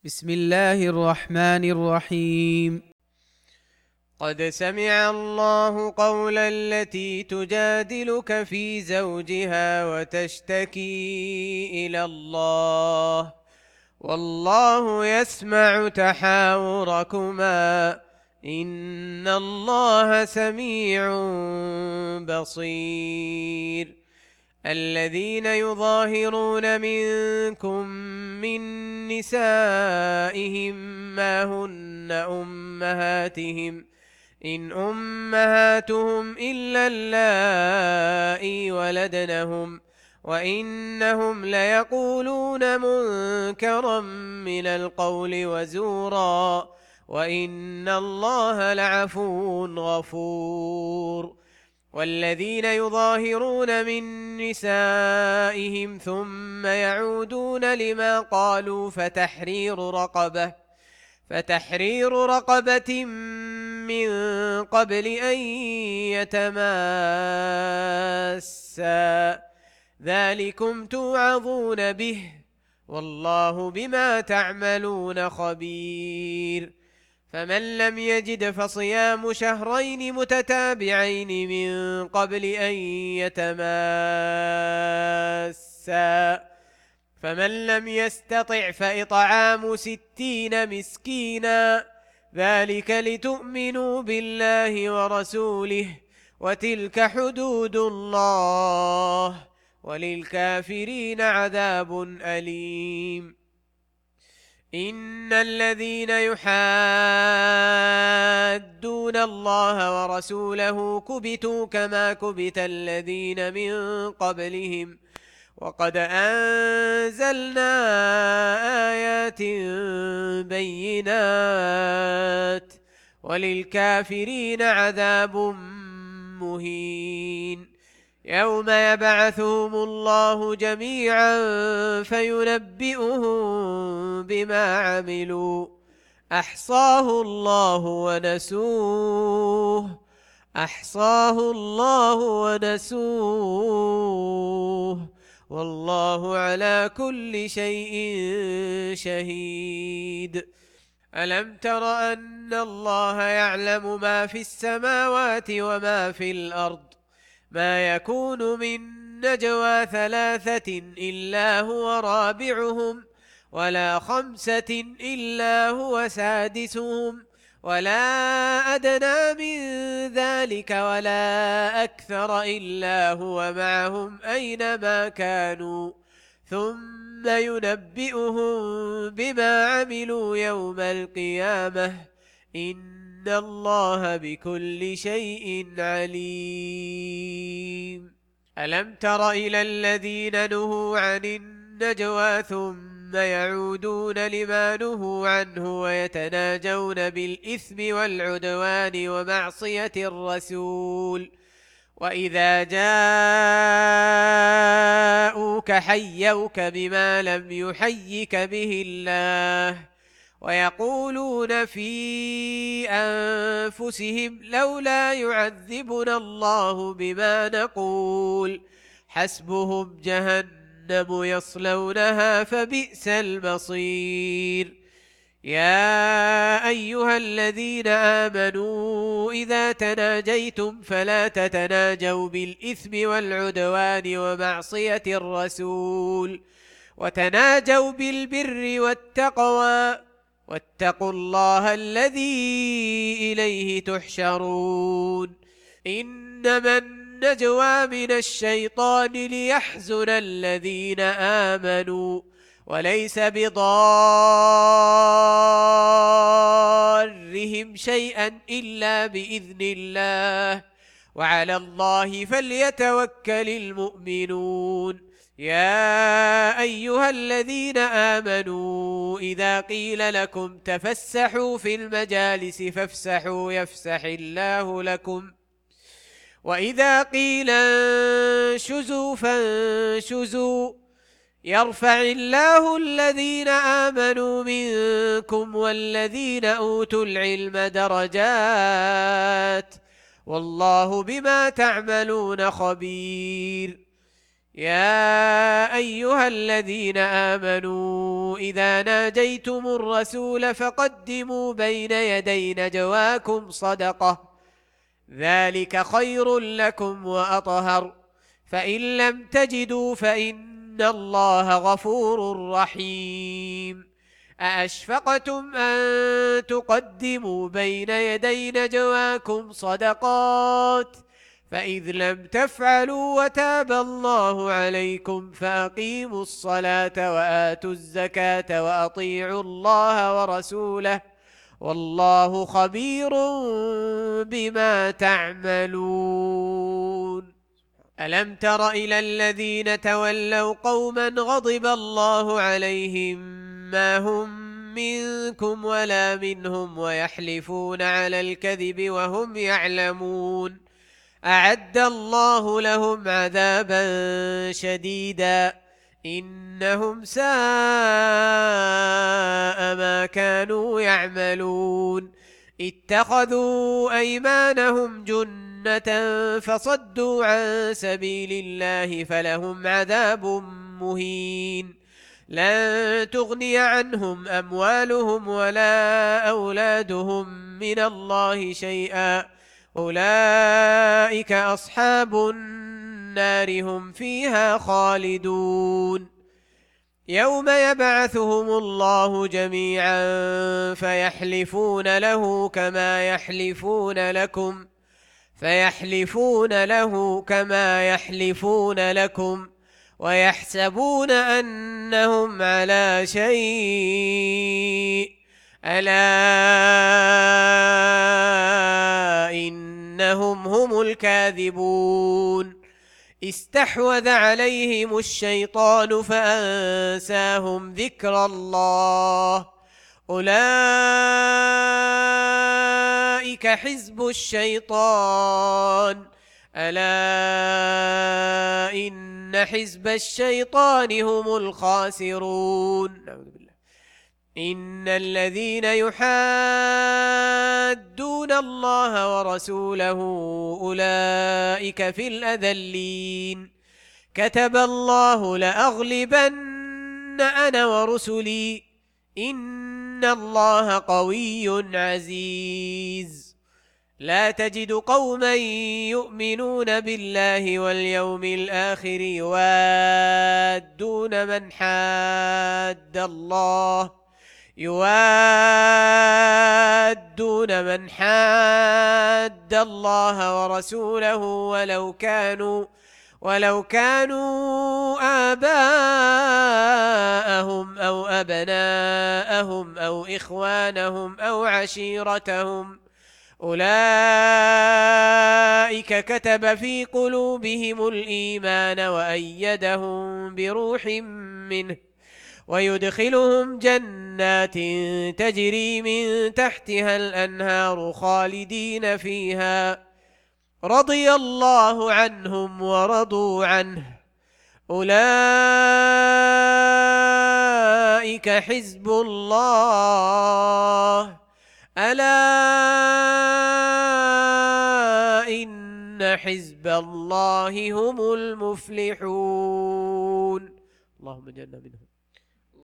بسم الله الرحمن الرحيم. قد سمع الله قول التي تجادلك في زوجها وتشتكي إلى الله والله يسمع تحاوركما إن الله سميع بصير. الذين يظاهرون منكم من نسائهم ما هن أمهاتهم إن أمهاتهم إلا اللائي ولدنهم وإنهم ليقولون منكرا من القول وزورا وإن الله لعفو غفور. والذين يظاهرون من نسائهم ثم يعودون لما قالوا فتحرير رقبة من قبل أن يتماسا ذلكم توعظون به والله بما تعملون خبير. فمن لم يجد فصيام شهرين متتابعين من قبل أن يتماسا فمن لم يستطع فإطعام 60 مسكينا ذلك لتؤمنوا بالله ورسوله وتلك حدود الله وللكافرين عذاب أليم. إن الذين يحادون الله ورسوله كبتوا كما كبت الذين من قبلهم وقد أنزلنا آيات بينات وللكافرين عذاب مهين. يوم يبعثهم الله جميعا فينبئهم بما عملوا أحصاه الله ونسوه والله على كل شيء شهيد. ألم تر أن الله يعلم ما في السماوات وما في الأرض ما يكون من نجوى 3 إلا هو رابعهم ولا 5 إلا هو سادسهم ولا أدنى من ذلك ولا أكثر إلا هو معهم أينما كانوا ثم ينبئهم بما عملوا يوم القيامة إن الله بكل شيء عليم. ألم تر إلى الذين نهوا عن النجوى ثم يعودون لما نهوا عنه ويتناجون بالإثم والعدوان ومعصية الرسول وإذا جاءوك حيوك بما لم يحيك به الله ويقولون في أنفسهم لولا يعذبنا الله بما نقول حسبهم جهنم يصلونها فبئس المصير. يا أيها الذين آمنوا إذا تناجيتم فلا تتناجوا بالإثم والعدوان ومعصية الرسول وتناجوا بالبر والتقوى واتقوا الله الذي إليه تحشرون. إنما النجوى من الشيطان ليحزن الذين آمنوا وليس بضارهم شيئا إلا بإذن الله وعلى الله فليتوكل المؤمنون. يا أيها الذين آمنوا إذا قيل لكم تفسحوا في المجالس فافسحوا يفسح الله لكم وإذا قيل انشزوا فانشزوا يرفع الله الذين آمنوا منكم والذين أوتوا العلم درجات والله بما تعملون خبير. يا أيها الذين آمنوا إذا ناجيتم الرسول فقدموا بين يدي نجواكم صدقة ذلك خير لكم وأطهر فإن لم تجدوا فإن الله غفور رحيم أأشفقتم أن تقدموا بين يدي نجواكم صدقات فإذ لم تفعلوا وتاب الله عليكم فأقيموا الصلاة وآتوا الزكاة وأطيعوا الله ورسوله والله خبير بما تعملون ألم تر إلى الذين تولوا قوما غضب الله عليهم ما هم منكم ولا منهم ويحلفون على الكذب وهم يعلمون أعد الله لهم عذابا شديدا إنهم ساء ما كانوا يعملون اتخذوا أيمانهم جنة فصدوا عن سبيل الله فلهم عذاب مهين لن تغني عنهم أموالهم ولا أولادهم من الله شيئا أولئك أصحاب النار هم فيها خالدون يوم يبعثهم الله جميعا فيحلفون له كما يحلفون لكم ويحسبون أنهم على شيء ألا إنهم هم الكاذبون استحوذ عليهم الشيطان فأنساهم ذكر الله أولئك حزب الشيطان ألا إن حزب الشيطان هم الخاسرون نعوذ بالله إن الذين يحادون الله ورسوله أولئك في الأذلين كتب الله لأغلبن أنا ورسلي إن الله قوي عزيز لا تجد قوما يؤمنون بالله واليوم الآخر يوادون من حاد الله ورسوله ولو كانوا آباءهم أو أبناءهم أو إخوانهم أو عشيرتهم أولئك كتب في قلوبهم الإيمان وأيدهم بروح منه ويدخلهم جنات تجري من تحتها الأنهار خالدين فيها رضي الله عنهم ورضوا عنه أولئك حزب الله ألا إن حزب الله هم المفلحون اللهم اجعلنا منهم